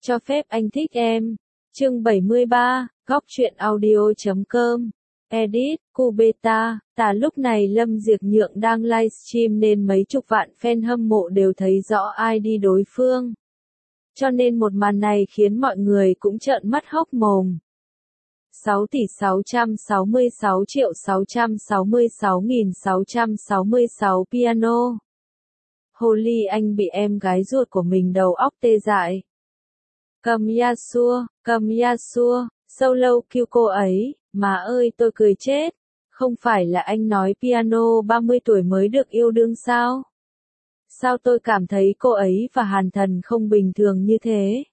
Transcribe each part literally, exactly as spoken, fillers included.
Cho phép anh thích em. Chương bảy mươi ba, góc truyện audio chấm com. Edit, Cubeta. Tà lúc này Lâm Diệc Nhượng đang livestream nên mấy chục vạn fan hâm mộ đều thấy rõ i đê đối phương. Cho nên một màn này khiến mọi người cũng trợn mắt hốc mồm. sáu tỷ sáu trăm sáu mươi sáu triệu sáu trăm sáu mươi sáu nghìn sáu trăm sáu mươi sáu piano. Holy anh bị em gái ruột của mình đầu óc tê dại. Cầm Yasuo, cầm Yasuo, solo kêu cô ấy, má ơi tôi cười chết. Không phải là anh nói piano ba mươi tuổi mới được yêu đương sao? Sao tôi cảm thấy cô ấy và Hàn Thần không bình thường như thế?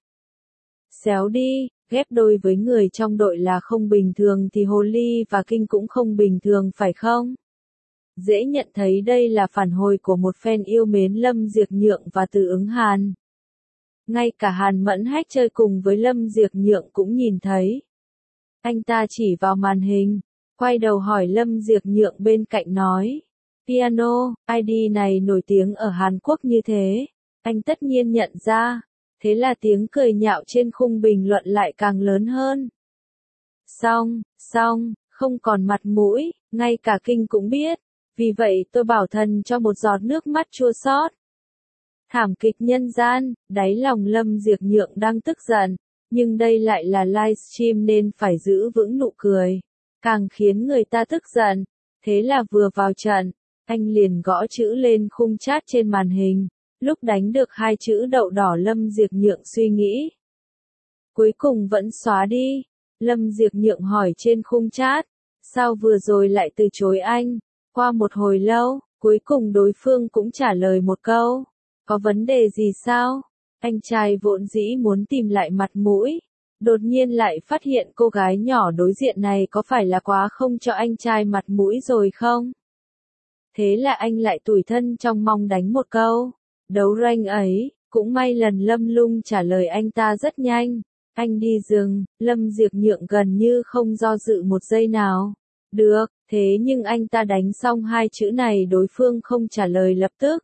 Xéo đi, ghép đôi với người trong đội là không bình thường thì Holy và Kinh cũng không bình thường phải không? Dễ nhận thấy đây là phản hồi của một fan yêu mến Lâm Diệc Nhượng và Từ Ứng Hàn. Ngay cả Hàn Mẫn Hách chơi cùng với Lâm Diệc Nhượng cũng nhìn thấy. Anh ta chỉ vào màn hình, quay đầu hỏi Lâm Diệc Nhượng bên cạnh nói. Piano, i đê này nổi tiếng ở Hàn Quốc như thế. Anh tất nhiên nhận ra. Thế là tiếng cười nhạo trên khung bình luận lại càng lớn hơn. Xong, xong, không còn mặt mũi, ngay cả Kinh cũng biết. Vì vậy tôi bảo thần cho một giọt nước mắt chua xót. Thảm kịch nhân gian, đáy lòng Lâm Diệc Nhượng đang tức giận, nhưng đây lại là livestream nên phải giữ vững nụ cười. Càng khiến người ta tức giận, thế là vừa vào trận, anh liền gõ chữ lên khung chat trên màn hình, lúc đánh được hai chữ đậu đỏ Lâm Diệc Nhượng suy nghĩ. Cuối cùng vẫn xóa đi, Lâm Diệc Nhượng hỏi trên khung chat, sao vừa rồi lại từ chối anh? Qua một hồi lâu, cuối cùng đối phương cũng trả lời một câu. Có vấn đề gì sao? Anh trai vốn dĩ muốn tìm lại mặt mũi. Đột nhiên lại phát hiện cô gái nhỏ đối diện này có phải là quá không cho anh trai mặt mũi rồi không? Thế là anh lại tủi thân trong mong đánh một câu. Đấu rank ấy, cũng may lần Lâm Lung trả lời anh ta rất nhanh. Anh đi rừng, Lâm Diệc Nhượng gần như không do dự một giây nào. Được, thế nhưng anh ta đánh xong hai chữ này đối phương không trả lời lập tức.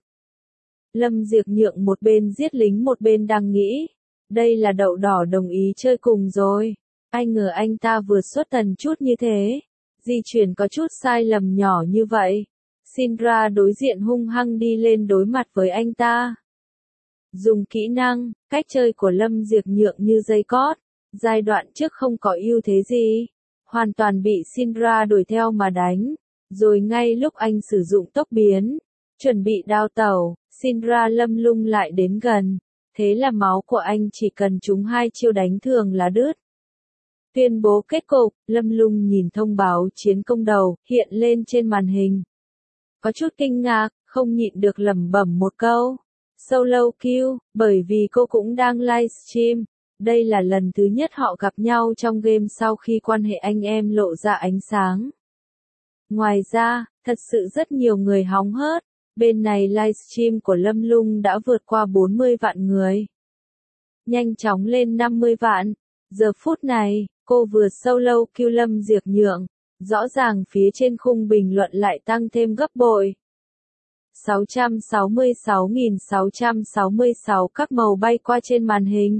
Lâm Diệc Nhượng một bên giết lính một bên đang nghĩ. Đây là đậu đỏ đồng ý chơi cùng rồi. Ai ngờ anh ta vừa xuất thần chút như thế. Di chuyển có chút sai lầm nhỏ như vậy. Syndra đối diện hung hăng đi lên đối mặt với anh ta. Dùng kỹ năng, cách chơi của Lâm Diệc Nhượng như dây cót. Giai đoạn trước không có ưu thế gì. Hoàn toàn bị Syndra đuổi theo mà đánh. Rồi ngay lúc anh sử dụng tốc biến, chuẩn bị đao tẩu, Syndra Lâm Lung lại đến gần. Thế là máu của anh chỉ cần trúng hai chiêu đánh thường là đứt. Tuyên bố kết cục, Lâm Lung nhìn thông báo chiến công đầu, hiện lên trên màn hình. Có chút kinh ngạc, không nhịn được lẩm bẩm một câu. Solo kill, bởi vì cô cũng đang livestream. Đây là lần thứ nhất họ gặp nhau trong game sau khi quan hệ anh em lộ ra ánh sáng. Ngoài ra, thật sự rất nhiều người hóng hớt. Bên này livestream của Lâm Lung đã vượt qua bốn mươi vạn người. Nhanh chóng lên năm mươi vạn. Giờ phút này, cô vừa solo kill Lâm Diệc Nhượng. Rõ ràng phía trên khung bình luận lại tăng thêm gấp bội. sáu trăm sáu mươi sáu nghìn sáu trăm sáu mươi sáu các màu bay qua trên màn hình.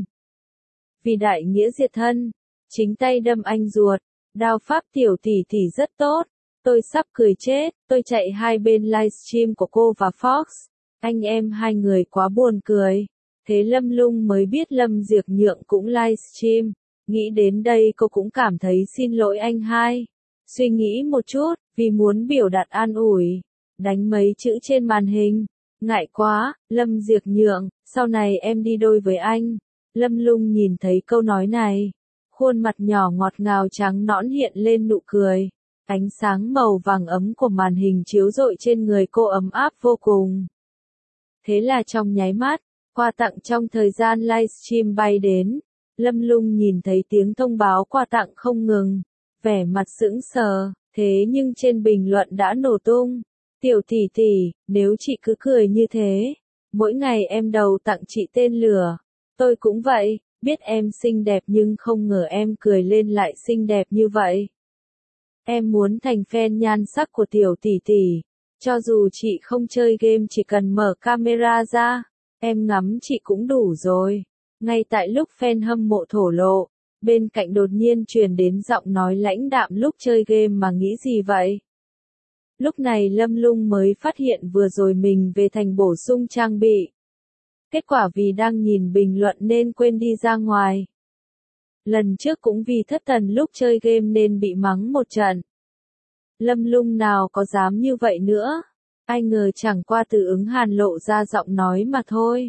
Vì đại nghĩa diệt thân, chính tay đâm anh ruột, đao pháp tiểu tỷ tỷ rất tốt. Tôi sắp cười chết, tôi chạy hai bên livestream của cô và Fox. Anh em hai người quá buồn cười. Thế Lâm Lung mới biết Lâm Diệc Nhượng cũng livestream. Nghĩ đến đây cô cũng cảm thấy xin lỗi anh hai. Suy nghĩ một chút, vì muốn biểu đạt an ủi. Đánh mấy chữ trên màn hình. Ngại quá, Lâm Diệc Nhượng, sau này em đi đôi với anh. Lâm Lung nhìn thấy câu nói này. Khuôn mặt nhỏ ngọt ngào trắng nõn hiện lên nụ cười. Ánh sáng màu vàng ấm của màn hình chiếu rọi trên người cô ấm áp vô cùng. Thế là trong nháy mắt, quà tặng trong thời gian livestream bay đến. Lâm Lung nhìn thấy tiếng thông báo quà tặng không ngừng. Vẻ mặt sững sờ, thế nhưng trên bình luận đã nổ tung. Tiểu tỷ tỷ, nếu chị cứ cười như thế, mỗi ngày em đầu tặng chị tên lửa. Tôi cũng vậy, biết em xinh đẹp nhưng không ngờ em cười lên lại xinh đẹp như vậy. Em muốn thành fan nhan sắc của tiểu tỷ tỷ. Cho dù chị không chơi game chỉ cần mở camera ra, em ngắm chị cũng đủ rồi. Ngay tại lúc fan hâm mộ thổ lộ, bên cạnh đột nhiên truyền đến giọng nói lãnh đạm lúc chơi game mà nghĩ gì vậy? Lúc này Lâm Lung mới phát hiện vừa rồi mình về thành bổ sung trang bị. Kết quả vì đang nhìn bình luận nên quên đi ra ngoài. Lần trước cũng vì thất thần lúc chơi game nên bị mắng một trận. Lâm Lung nào có dám như vậy nữa. Ai ngờ chẳng qua Từ Ứng Hàn lộ ra giọng nói mà thôi.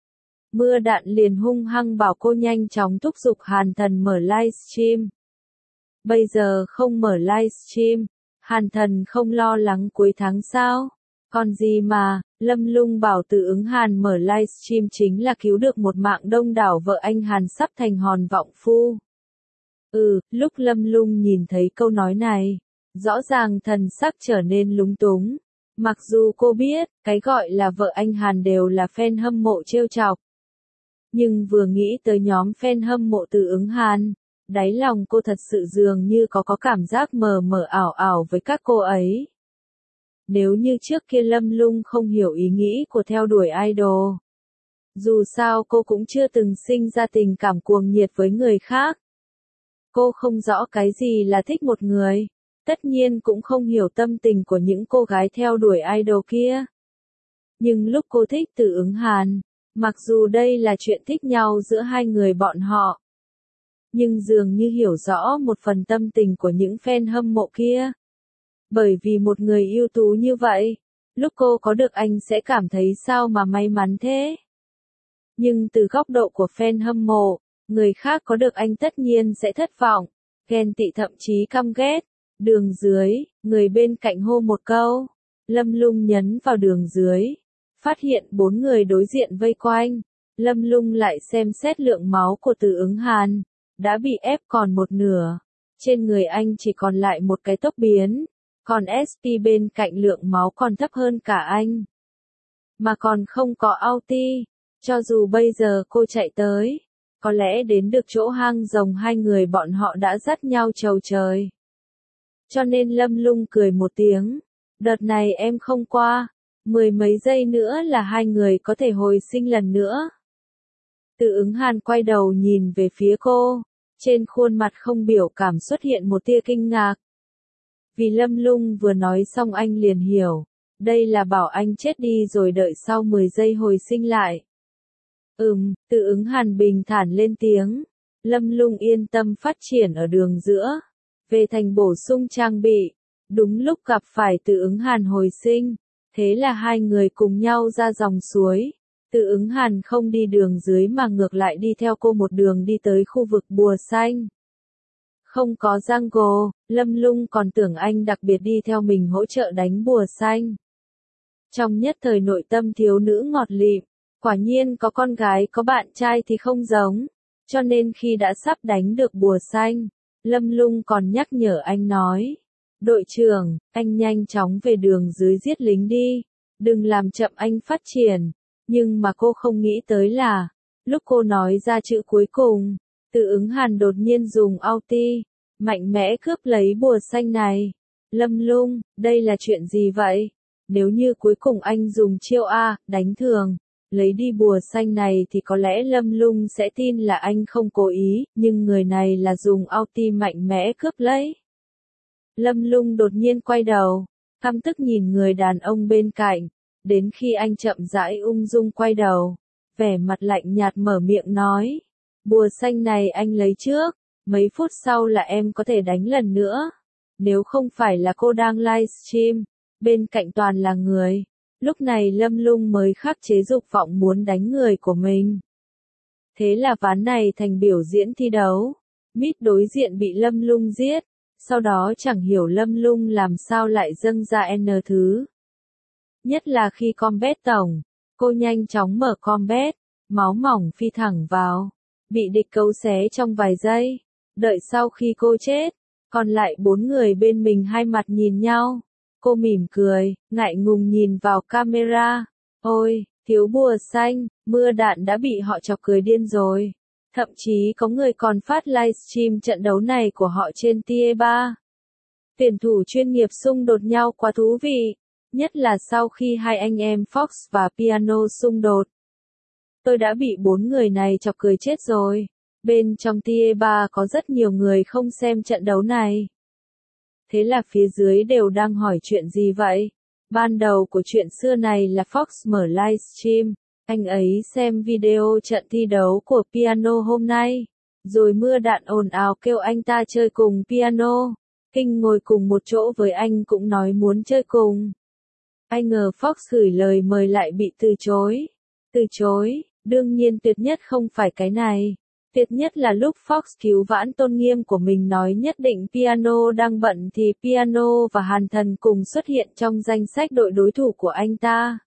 Mưa Đạn liền hung hăng bảo cô nhanh chóng thúc giục Hàn Thần mở livestream. Bây giờ không mở livestream, Hàn Thần không lo lắng cuối tháng sao? Còn gì mà, Lâm Lung bảo Từ Ứng Hàn mở livestream chính là cứu được một mạng đông đảo vợ anh Hàn sắp thành hòn vọng phu. Ừ, lúc Lâm Lung nhìn thấy câu nói này, rõ ràng thần sắc trở nên lúng túng. Mặc dù cô biết, cái gọi là vợ anh Hàn đều là fan hâm mộ trêu chọc. Nhưng vừa nghĩ tới nhóm fan hâm mộ Từ Ứng Hàn, đáy lòng cô thật sự dường như có có cảm giác mờ mờ ảo ảo với các cô ấy. Nếu như trước kia Lâm Lung không hiểu ý nghĩ của theo đuổi idol. Dù sao cô cũng chưa từng sinh ra tình cảm cuồng nhiệt với người khác. Cô không rõ cái gì là thích một người. Tất nhiên cũng không hiểu tâm tình của những cô gái theo đuổi idol kia. Nhưng lúc cô thích Từ Ứng Hàn, mặc dù đây là chuyện thích nhau giữa hai người bọn họ, nhưng dường như hiểu rõ một phần tâm tình của những fan hâm mộ kia. Bởi vì một người ưu tú như vậy, lúc cô có được anh sẽ cảm thấy sao mà may mắn thế. Nhưng từ góc độ của fan hâm mộ, người khác có được anh tất nhiên sẽ thất vọng, ghen tị thậm chí căm ghét. Đường dưới, người bên cạnh hô một câu. Lâm Lung nhấn vào đường dưới. Phát hiện bốn người đối diện vây quanh. Lâm Lung lại xem xét lượng máu của Từ Ứng Hàn. Đã bị ép còn một nửa. Trên người anh chỉ còn lại một cái tốc biến. Còn ét pê bên cạnh lượng máu còn thấp hơn cả anh. Mà còn không có ulti. Cho dù bây giờ cô chạy tới, có lẽ đến được chỗ hang rồng hai người bọn họ đã dắt nhau chầu trời. Cho nên Lâm Lung cười một tiếng. Đợt này em không qua. Mười mấy giây nữa là hai người có thể hồi sinh lần nữa. Từ Ứng Hàn quay đầu nhìn về phía cô. Trên khuôn mặt không biểu cảm xuất hiện một tia kinh ngạc. Vì Lâm Lung vừa nói xong anh liền hiểu. Đây là bảo anh chết đi rồi đợi sau mười giây hồi sinh lại. Ừm, Từ Ứng Hàn bình thản lên tiếng. Lâm Lung yên tâm phát triển ở đường giữa. Về thành bổ sung trang bị. Đúng lúc gặp phải Từ Ứng Hàn hồi sinh. Thế là hai người cùng nhau ra dòng suối. Từ Ứng Hàn không đi đường dưới mà ngược lại đi theo cô một đường đi tới khu vực bùa xanh. Không có jungle, Lâm Lung còn tưởng anh đặc biệt đi theo mình hỗ trợ đánh bùa xanh. Trong nhất thời nội tâm thiếu nữ ngọt lịm, quả nhiên có con gái có bạn trai thì không giống. Cho nên khi đã sắp đánh được bùa xanh, Lâm Lung còn nhắc nhở anh nói. Đội trưởng, anh nhanh chóng về đường dưới giết lính đi. Đừng làm chậm anh phát triển. Nhưng mà cô không nghĩ tới là, lúc cô nói ra chữ cuối cùng, Từ Ứng Hàn đột nhiên dùng ulti, mạnh mẽ cướp lấy bùa xanh này. Lâm Lung, đây là chuyện gì vậy? Nếu như cuối cùng anh dùng chiêu A, đánh thường, lấy đi bùa xanh này thì có lẽ Lâm Lung sẽ tin là anh không cố ý, nhưng người này là dùng ulti mạnh mẽ cướp lấy. Lâm Lung đột nhiên quay đầu, căm tức nhìn người đàn ông bên cạnh, đến khi anh chậm rãi ung dung quay đầu, vẻ mặt lạnh nhạt mở miệng nói, bùa xanh này anh lấy trước, mấy phút sau là em có thể đánh lần nữa. Nếu không phải là cô đang livestream, bên cạnh toàn là người, lúc này Lâm Lung mới khắc chế dục vọng muốn đánh người của mình. Thế là ván này thành biểu diễn thi đấu, Mít đối diện bị Lâm Lung giết. Sau đó chẳng hiểu Lâm Lung làm sao lại dâng ra N thứ. Nhất là khi combat tổng, cô nhanh chóng mở combat, máu mỏng phi thẳng vào, bị địch cấu xé trong vài giây. Đợi sau khi cô chết, còn lại bốn người bên mình hai mặt nhìn nhau. Cô mỉm cười, ngại ngùng nhìn vào camera. Ôi, thiếu bùa xanh, Mưa Đạn đã bị họ chọc cười điên rồi. Thậm chí có người còn phát livestream trận đấu này của họ trên Tier ba. Tuyển thủ chuyên nghiệp xung đột nhau quá thú vị, nhất là sau khi hai anh em Fox và Piano xung đột. Tôi đã bị bốn người này chọc cười chết rồi. Bên trong tier ba có rất nhiều người không xem trận đấu này. Thế là phía dưới đều đang hỏi chuyện gì vậy? Ban đầu của chuyện xưa này là Fox mở livestream. Anh ấy xem video trận thi đấu của piano hôm nay. Rồi mưa đạn ồn ào kêu anh ta chơi cùng piano. Kinh ngồi cùng một chỗ với anh cũng nói muốn chơi cùng. Ai ngờ Fox gửi lời mời lại bị từ chối. Từ chối, đương nhiên tuyệt nhất không phải cái này. Tuyệt nhất là lúc Fox cứu vãn tôn nghiêm của mình nói nhất định piano đang bận thì piano và Hàn Thần cùng xuất hiện trong danh sách đội đối thủ của anh ta.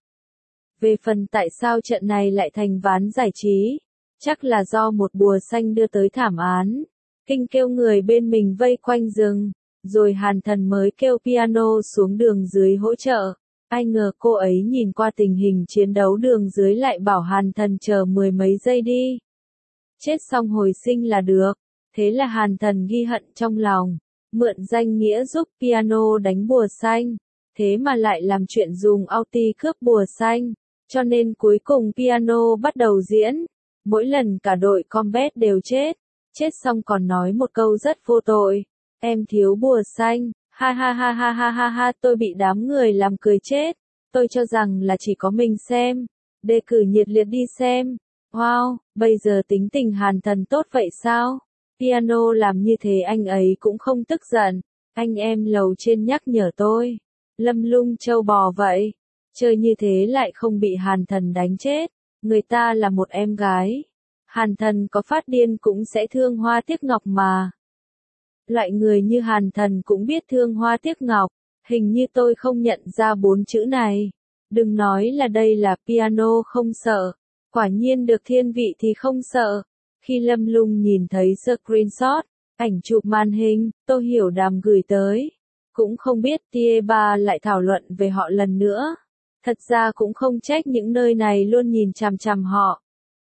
Về phần tại sao trận này lại thành ván giải trí, chắc là do một bùa xanh đưa tới thảm án. Kinh kêu người bên mình vây quanh rừng, rồi Hàn Thần mới kêu piano xuống đường dưới hỗ trợ. Ai ngờ cô ấy nhìn qua tình hình chiến đấu đường dưới lại bảo Hàn Thần chờ mười mấy giây đi. Chết xong hồi sinh là được. Thế là Hàn Thần ghi hận trong lòng, mượn danh nghĩa giúp piano đánh bùa xanh. Thế mà lại làm chuyện dùng ulti cướp bùa xanh. Cho nên cuối cùng piano bắt đầu diễn. Mỗi lần cả đội combat đều chết. Chết xong còn nói một câu rất vô tội. Em thiếu bùa xanh. Ha ha ha ha ha ha ha, tôi bị đám người làm cười chết. Tôi cho rằng là chỉ có mình xem. Đề cử nhiệt liệt đi xem. Wow, bây giờ tính tình Hàn Thần tốt vậy sao? Piano làm như thế anh ấy cũng không tức giận. Anh em lầu trên nhắc nhở tôi. Lâm lung trâu bò vậy. Chơi như thế lại không bị Hàn Thần đánh chết. Người ta là một em gái. Hàn Thần có phát điên cũng sẽ thương hoa tiếc ngọc mà. Loại người như Hàn Thần cũng biết thương hoa tiếc ngọc. Hình như tôi không nhận ra bốn chữ này. Đừng nói là đây là piano không sợ. Quả nhiên được thiên vị thì không sợ. Khi Lâm Lung nhìn thấy screenshot, ảnh chụp màn hình, Tô Hiểu Đàm gửi tới. Cũng không biết tier ba lại thảo luận về họ lần nữa. Thật ra cũng không trách những nơi này luôn nhìn chằm chằm họ.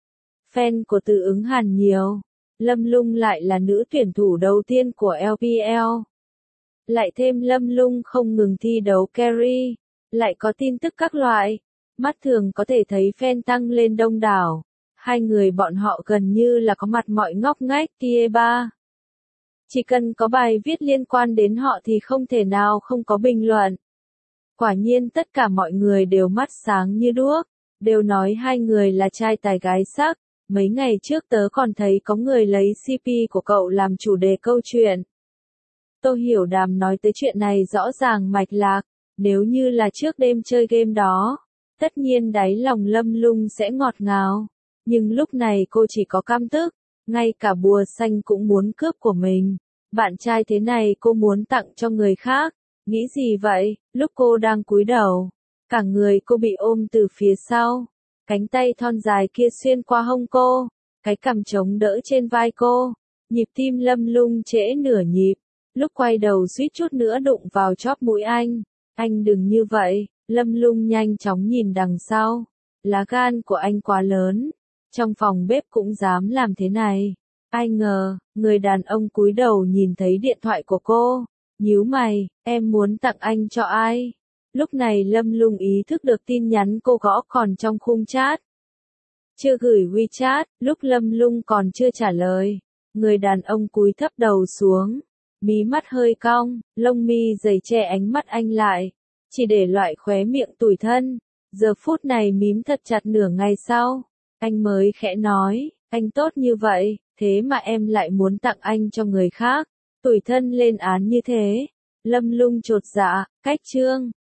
Fan của Từ Ứng Hàn nhiều. Lâm Lung lại là nữ tuyển thủ đầu tiên của lờ pê lờ. Lại thêm Lâm Lung không ngừng thi đấu carry. Lại có tin tức các loại. Mắt thường có thể thấy fan tăng lên đông đảo. Hai người bọn họ gần như là có mặt mọi ngóc ngách tier ba. Chỉ cần có bài viết liên quan đến họ thì không thể nào không có bình luận. Quả nhiên tất cả mọi người đều mắt sáng như đuốc. Đều nói hai người là trai tài gái sắc. Mấy ngày trước tớ còn thấy có người lấy xê pê của cậu làm chủ đề câu chuyện. Tô Hiểu Đàm nói tới chuyện này rõ ràng mạch lạc. Nếu như là trước đêm chơi game đó, tất nhiên đáy lòng Lâm Lung sẽ ngọt ngào. Nhưng lúc này cô chỉ có căm tức. Ngay cả bùa xanh cũng muốn cướp của mình. Bạn trai thế này cô muốn tặng cho người khác. Nghĩ gì vậy? Lúc cô đang cúi đầu, cả người cô bị ôm từ phía sau. Cánh tay thon dài kia xuyên qua hông cô. Cái cằm chống đỡ trên vai cô. Nhịp tim Lâm Lung trễ nửa nhịp. Lúc quay đầu suýt chút nữa đụng vào chóp mũi anh. Anh đừng như vậy. Lâm Lung nhanh chóng nhìn đằng sau. Lá gan của anh quá lớn. Trong phòng bếp cũng dám làm thế này. Ai ngờ, người đàn ông cúi đầu nhìn thấy điện thoại của cô. Nhíu mày, em muốn tặng anh cho ai? Lúc này Lâm Lung ý thức được tin nhắn cô gõ còn trong khung chat. Chưa gửi WeChat, lúc Lâm Lung còn chưa trả lời. Người đàn ông cúi thấp đầu xuống. Mí mắt hơi cong, lông mi dày che ánh mắt anh lại. Chỉ để loại khóe miệng tủi thân. Giờ phút này mím thật chặt nửa ngày sau. Anh mới khẽ nói, anh tốt như vậy, thế mà em lại muốn tặng anh cho người khác. Tủi thân lên án như thế. Lâm Lung chột dạ, cách chương.